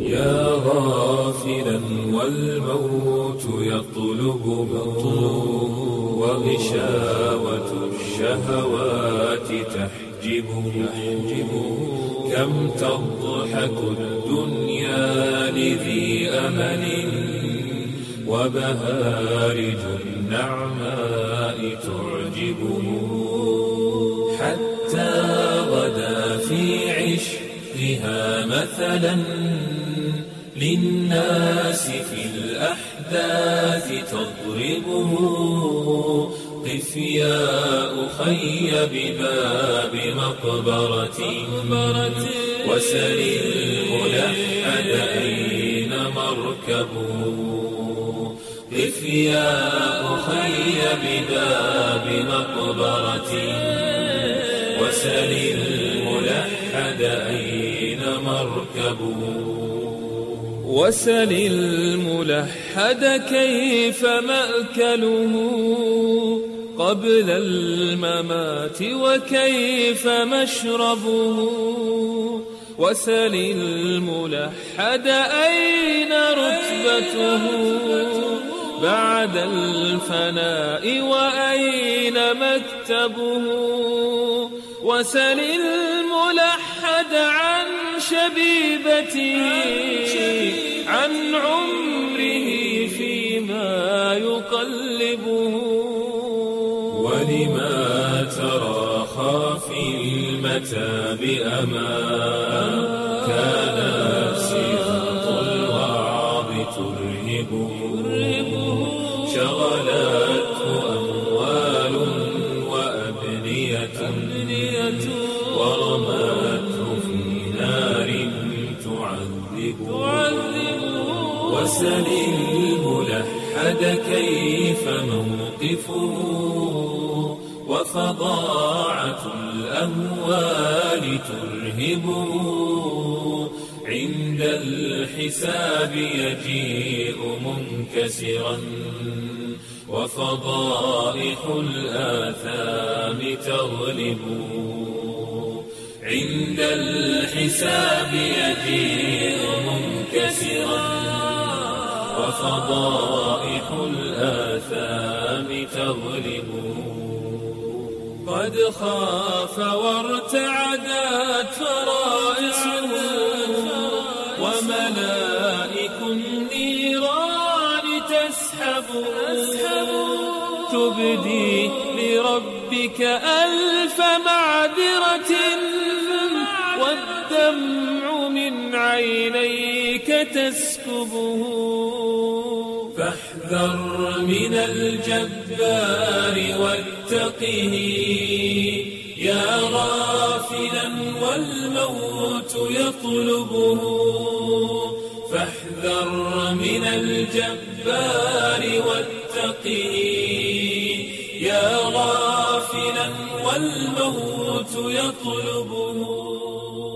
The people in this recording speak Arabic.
يا غافلا والموت يطلبه وغشاوة الشهوات تحجبه كم تضحك الدنيا لذي أمل وبهارج النعماء تعجبه حتى غدا في عشقها مثلا للناس في الأحداث تضربه قف يا أخي بباب مقبرة وسل الملحد أين مركبه قف يا أخي بباب مقبرة وسل الملحد أين مركبه وسل الملحد كيف مأكله قبل الممات وكيف مشربه وسل الملحد أين رتبته بعد الفناء وأين مكتبه وسل الملحد عن شبيبته عن عمره فيما يقلبه ولما تراخى في المتاب أمان كان سياط الوعظ ترهبه شغلته أموال وأبنية ورمته في نار تعذبه وسل الملحد كيف موقفه وفظاعة الأموال ترهبه عند الحساب يجيء منكسرا وفضائح الآثام تغلبه عند الحساب يجيء منكسرا وفضائح الآثام تغلبه قد خاف وارتعدت فرائصه وملائك النيران تسحبه تبدي لربك ألف معذرة والدمع من عينيك تسكبه فاحذر من الجبار واتقه يا غافلا والموت يطلبه فاحذر من الجبار واتقه يا غافلا والموت يطلبه